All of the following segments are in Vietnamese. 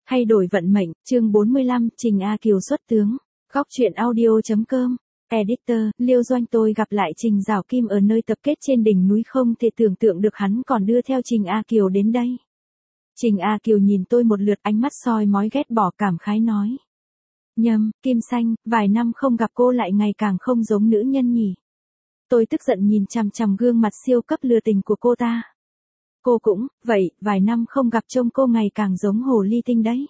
Thay đổi vận mệnh, chương 45, Trình A Kiều xuất tướng. Góc truyện audio.com. Editor, Liêu Doanh. Tôi gặp lại Trình Giảo Kim ở nơi tập kết trên đỉnh núi, không thể tưởng tượng được hắn còn đưa theo Trình A Kiều đến đây. Trình A Kiều nhìn tôi một lượt, ánh mắt soi mói ghét bỏ, cảm khái nói. Nhâm, Kim Xanh, vài năm không gặp cô lại ngày càng không giống nữ nhân nhỉ. Tôi tức giận nhìn chằm chằm gương mặt siêu cấp lừa tình của cô ta. Cô cũng, vậy, vài năm không gặp trông cô ngày càng giống hồ ly tinh đấy.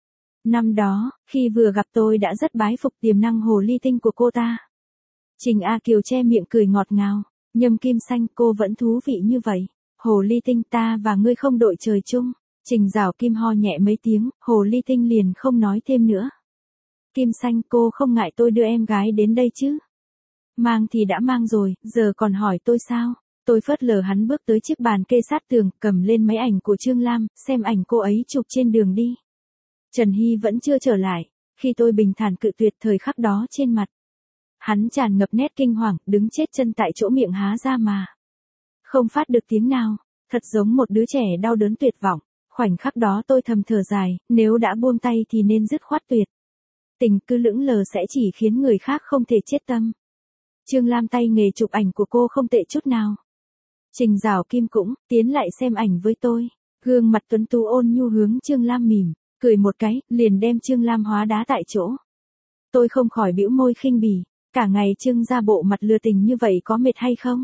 Năm đó, khi vừa gặp tôi đã rất bái phục tiềm năng hồ ly tinh của cô ta. Trình A Kiều che miệng cười ngọt ngào. Nhâm Kim Xanh, cô vẫn thú vị như vậy. Hồ ly tinh, ta và ngươi không đội trời chung. Trình Giảo Kim ho nhẹ mấy tiếng, hồ ly tinh liền không nói thêm nữa. Kim Xanh, cô không ngại tôi đưa em gái đến đây chứ? Mang thì đã mang rồi, giờ còn hỏi tôi sao? Tôi phớt lờ hắn, bước tới chiếc bàn kê sát tường, cầm lên máy ảnh của Trương Lam, xem ảnh cô ấy chụp trên đường đi. Trần Hy vẫn chưa trở lại, khi tôi bình thản cự tuyệt thời khắc đó, trên mặt hắn tràn ngập nét kinh hoàng, đứng chết chân tại chỗ, miệng há ra mà không phát được tiếng nào, thật giống một đứa trẻ đau đớn tuyệt vọng. Khoảnh khắc đó tôi thầm thở dài, nếu đã buông tay thì nên dứt khoát tuyệt. Tình cứ lững lờ sẽ chỉ khiến người khác không thể chết tâm. Trương Lam, tay nghề chụp ảnh của cô không tệ chút nào. Trình Giảo Kim cũng tiến lại xem ảnh với tôi. Gương mặt tuấn tú ôn nhu hướng Trương Lam mỉm, cười một cái, liền đem Trương Lam hóa đá tại chỗ. Tôi không khỏi bĩu môi khinh bỉ, cả ngày Trương ra bộ mặt lừa tình như vậy có mệt hay không?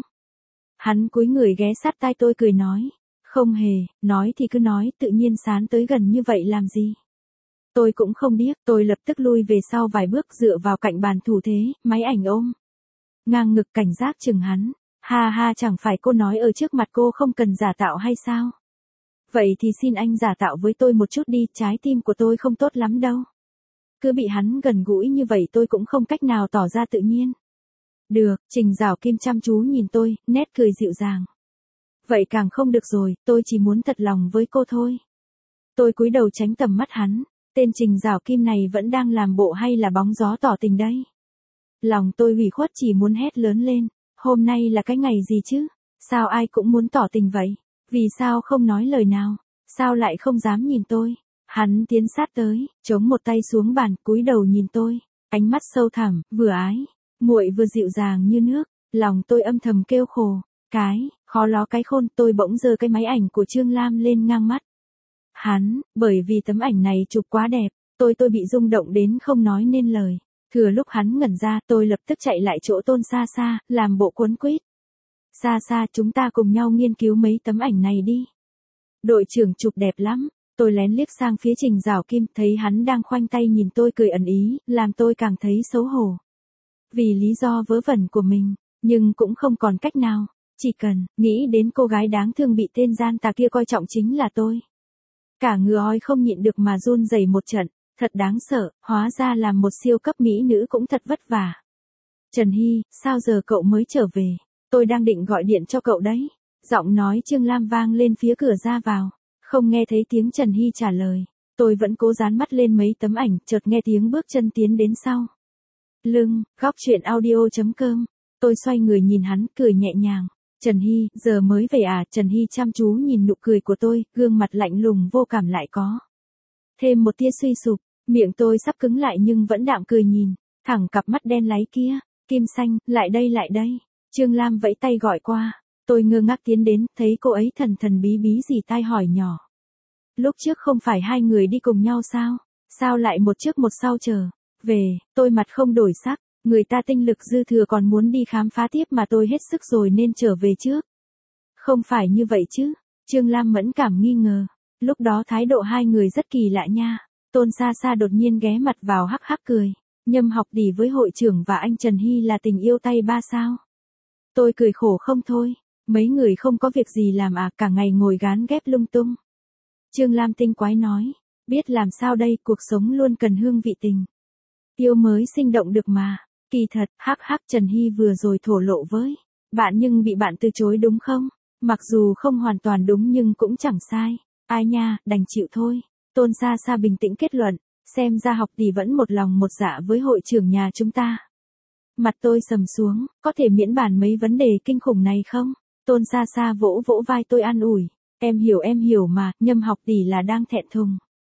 Hắn cúi người ghé sát tai tôi cười nói. Không hề, nói thì cứ nói, tự nhiên sán tới gần như vậy làm gì? Tôi cũng không điếc, tôi lập tức lui về sau vài bước, dựa vào cạnh bàn thủ thế, máy ảnh ôm ngang ngực, cảnh giác chừng hắn. Ha ha, chẳng phải cô nói ở trước mặt cô không cần giả tạo hay sao? Vậy thì xin anh giả tạo với tôi một chút đi, trái tim của tôi không tốt lắm đâu. Cứ bị hắn gần gũi như vậy tôi cũng không cách nào tỏ ra tự nhiên. Được, Trình Giảo Kim chăm chú nhìn tôi, nét cười dịu dàng. Vậy càng không được rồi, tôi chỉ muốn thật lòng với cô thôi. Tôi cúi đầu tránh tầm mắt hắn, tên Trình Giảo Kim này vẫn đang làm bộ hay là bóng gió tỏ tình đây? Lòng tôi ủy khuất, chỉ muốn hét lớn lên. Hôm nay là cái ngày gì chứ? Sao ai cũng muốn tỏ tình vậy? Vì sao không nói lời nào? Sao lại không dám nhìn tôi? Hắn tiến sát tới, chống một tay xuống bàn, cúi đầu nhìn tôi, ánh mắt sâu thẳm, vừa ái muội vừa dịu dàng như nước. Lòng tôi âm thầm kêu khổ, khó ló cái khôn. Tôi bỗng giơ cái máy ảnh của Trương Lam lên ngang mắt hắn, bởi vì tấm ảnh này chụp quá đẹp, tôi bị rung động đến không nói nên lời. Thừa lúc hắn ngẩn ra, tôi lập tức chạy lại chỗ Tôn Sa Sa, làm bộ cuốn quýt. Sa Sa, chúng ta cùng nhau nghiên cứu mấy tấm ảnh này đi. Đội trưởng chụp đẹp lắm. Tôi lén liếc sang phía Trình Giảo Kim, thấy hắn đang khoanh tay nhìn tôi cười ẩn ý, làm tôi càng thấy xấu hổ. Vì lý do vớ vẩn của mình, nhưng cũng không còn cách nào. Chỉ cần nghĩ đến cô gái đáng thương bị tên gian tà kia coi trọng chính là tôi. Cả người oi không nhịn được mà run rẩy một trận. Thật đáng sợ, hóa ra làm một siêu cấp mỹ nữ cũng thật vất vả. Trần Hy, sao giờ cậu mới trở về? Tôi đang định gọi điện cho cậu đấy. Giọng nói Trương Lam vang lên phía cửa ra vào. Không nghe thấy tiếng Trần Hy trả lời. Tôi vẫn cố dán mắt lên mấy tấm ảnh, chợt nghe tiếng bước chân tiến đến sau lưng. Góc truyện audio.com. Tôi xoay người nhìn hắn, cười nhẹ nhàng. Trần Hy, giờ mới về à? Trần Hy chăm chú nhìn nụ cười của tôi, gương mặt lạnh lùng vô cảm lại có thêm một tia suy sụp. Miệng tôi sắp cứng lại nhưng vẫn đạm cười nhìn thẳng cặp mắt đen láy kia. Kim Xanh, lại đây lại đây. Trương Lam vẫy tay gọi qua. Tôi ngơ ngác tiến đến, thấy cô ấy thần thần bí bí rỉ tai hỏi nhỏ. Lúc trước không phải hai người đi cùng nhau sao? Sao lại một trước một sau trở về? Tôi mặt không đổi sắc. Người ta tinh lực dư thừa còn muốn đi khám phá tiếp mà tôi hết sức rồi nên trở về trước. Không phải như vậy chứ? Trương Lam mẫn cảm nghi ngờ. Lúc đó thái độ hai người rất kỳ lạ nha. Tôn Sa Sa đột nhiên ghé mặt vào hắc hắc cười. Nhâm học tỷ với hội trưởng và anh Trần Hy là tình yêu tay ba sao? Tôi cười khổ không thôi. Mấy người không có việc gì làm à, cả ngày ngồi gán ghép lung tung. Trương Lam tinh quái nói. Biết làm sao đây, cuộc sống luôn cần hương vị tình yêu mới sinh động được mà. Kỳ thật, hắc hắc, Trần Hy vừa rồi thổ lộ với bạn nhưng bị bạn từ chối đúng không? Mặc dù không hoàn toàn đúng nhưng cũng chẳng sai. Ai nha, đành chịu thôi. Tôn Sa Sa bình tĩnh kết luận. Xem ra học tỷ vẫn một lòng một dạ với hội trưởng nhà chúng ta. Mặt tôi sầm xuống, có thể miễn bàn mấy vấn đề kinh khủng này không? Tôn Sa Sa vỗ vỗ vai tôi an ủi. Em hiểu mà, Nhâm học tỷ là đang thẹn thùng.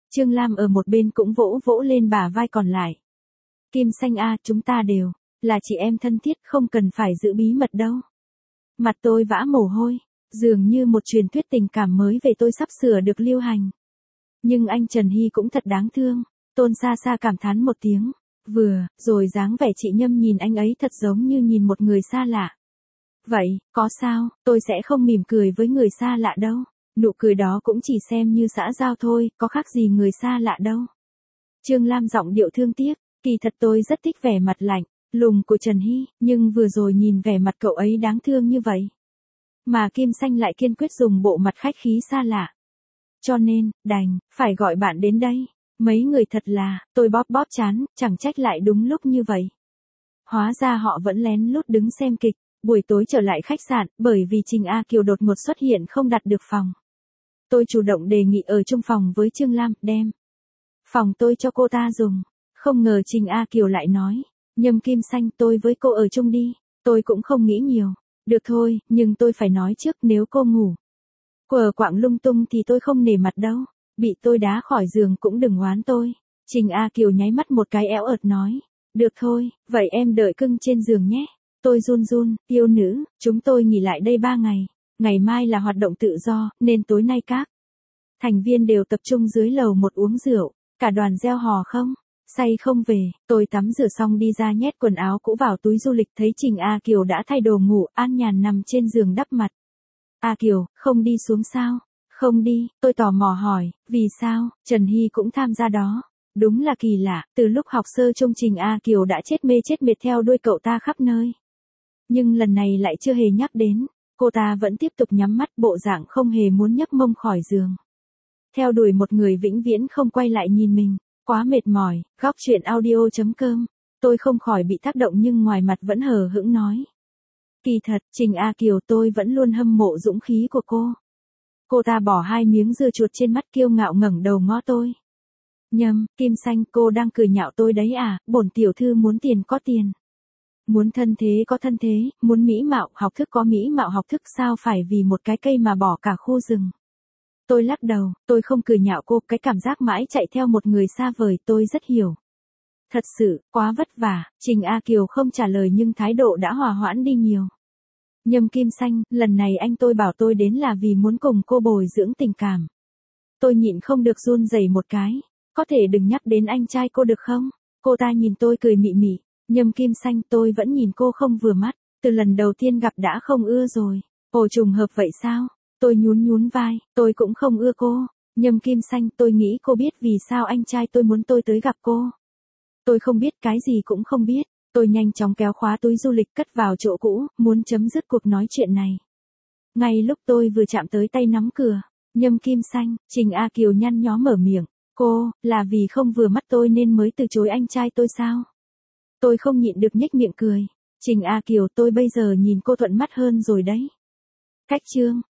Trương Lam ở một bên cũng vỗ vỗ lên bả vai còn lại. Kim Xanh a, chúng ta đều là chị em thân thiết, không cần phải giữ bí mật đâu. Mặt tôi vã mồ hôi, dường như một truyền thuyết tình cảm mới về tôi sắp sửa được lưu hành. Nhưng anh Trần Hy cũng thật đáng thương, Tôn xa xa cảm thán một tiếng. Vừa rồi dáng vẻ chị Nhâm nhìn anh ấy thật giống như nhìn một người xa lạ. Vậy, có sao, tôi sẽ không mỉm cười với người xa lạ đâu. Nụ cười đó cũng chỉ xem như xã giao thôi, có khác gì người xa lạ đâu. Trương Lam giọng điệu thương tiếc, kỳ thật tôi rất thích vẻ mặt lạnh, lùng của Trần Hy, nhưng vừa rồi nhìn vẻ mặt cậu ấy đáng thương như vậy. Mà Kim Xanh lại kiên quyết dùng bộ mặt khách khí xa lạ. Cho nên, đành, phải gọi bạn đến đây. Mấy người thật là, tôi bóp bóp chán, chẳng trách lại đúng lúc như vậy. Hóa ra họ vẫn lén lút đứng xem kịch. Buổi tối trở lại khách sạn, bởi vì Trình A Kiều đột ngột xuất hiện không đặt được phòng. Tôi chủ động đề nghị ở chung phòng với Trương Lam, đem phòng tôi cho cô ta dùng. Không ngờ Trình A Kiều lại nói, Nhâm Kim Xanh, tôi với cô ở chung đi. Tôi cũng không nghĩ nhiều. Được thôi, nhưng tôi phải nói trước, nếu cô ngủ quờ quạng lung tung thì tôi không nể mặt đâu. Bị tôi đá khỏi giường cũng đừng oán tôi. Trình A Kiều nháy mắt một cái éo ợt nói, được thôi, vậy em đợi cưng trên giường nhé. Tôi run run, yêu nữ, chúng tôi nghỉ lại đây 3 ngày. Ngày mai là hoạt động tự do, nên tối nay các thành viên đều tập trung dưới lầu một uống rượu. Cả đoàn reo hò không, say không về. Tôi tắm rửa xong đi ra nhét quần áo cũ vào túi du lịch, thấy Trình A Kiều đã thay đồ ngủ, an nhàn nằm trên giường đắp mặt. A Kiều, không đi xuống sao? Không đi, tôi tò mò hỏi, vì sao? Trần Hy cũng tham gia đó. Đúng là kỳ lạ, từ lúc học sơ trung Trình A Kiều đã chết mê chết mệt theo đuôi cậu ta khắp nơi. Nhưng lần này lại chưa hề nhắc đến, cô ta vẫn tiếp tục nhắm mắt, bộ dạng không hề muốn nhấc mông khỏi giường. Theo đuổi một người vĩnh viễn không quay lại nhìn mình, quá mệt mỏi. Góc truyện audio.com. Tôi không khỏi bị tác động nhưng ngoài mặt vẫn hờ hững nói. Kỳ thật, Trình A Kiều, tôi vẫn luôn hâm mộ dũng khí của cô. Cô ta bỏ 2 miếng dưa chuột trên mắt, kiêu ngạo ngẩng đầu ngó tôi. Nhâm, Kim Xanh, cô đang cười nhạo tôi đấy à? Bổn tiểu thư muốn tiền có tiền. Muốn thân thế có thân thế, muốn mỹ mạo học thức có mỹ mạo học thức, sao phải vì một cái cây mà bỏ cả khu rừng. Tôi lắc đầu, tôi không cười nhạo cô, cái cảm giác mãi chạy theo một người xa vời tôi rất hiểu. Thật sự, quá vất vả. Trình A Kiều không trả lời nhưng thái độ đã hòa hoãn đi nhiều. Nhâm Kim Xanh, lần này anh tôi bảo tôi đến là vì muốn cùng cô bồi dưỡng tình cảm. Tôi nhịn không được run rẩy một cái. Có thể đừng nhắc đến anh trai cô được không? Cô ta nhìn tôi cười mị mị. Nhâm Kim Xanh, tôi vẫn nhìn cô không vừa mắt. Từ lần đầu tiên gặp đã không ưa rồi. Ồ, trùng hợp vậy sao? Tôi nhún vai, tôi cũng không ưa cô. Nhâm Kim Xanh, tôi nghĩ cô biết vì sao anh trai tôi muốn tôi tới gặp cô. Tôi không biết, cái gì cũng không biết. Tôi nhanh chóng kéo khóa túi du lịch cất vào chỗ cũ, muốn chấm dứt cuộc nói chuyện này. Ngay lúc tôi vừa chạm tới tay nắm cửa, Nhâm Kim Xanh, Trình A Kiều nhăn nhó mở miệng. Cô, là vì không vừa mắt tôi nên mới từ chối anh trai tôi sao? Tôi không nhịn được nhếch miệng cười. Trình A Kiều, tôi bây giờ nhìn cô thuận mắt hơn rồi đấy. Cách chương.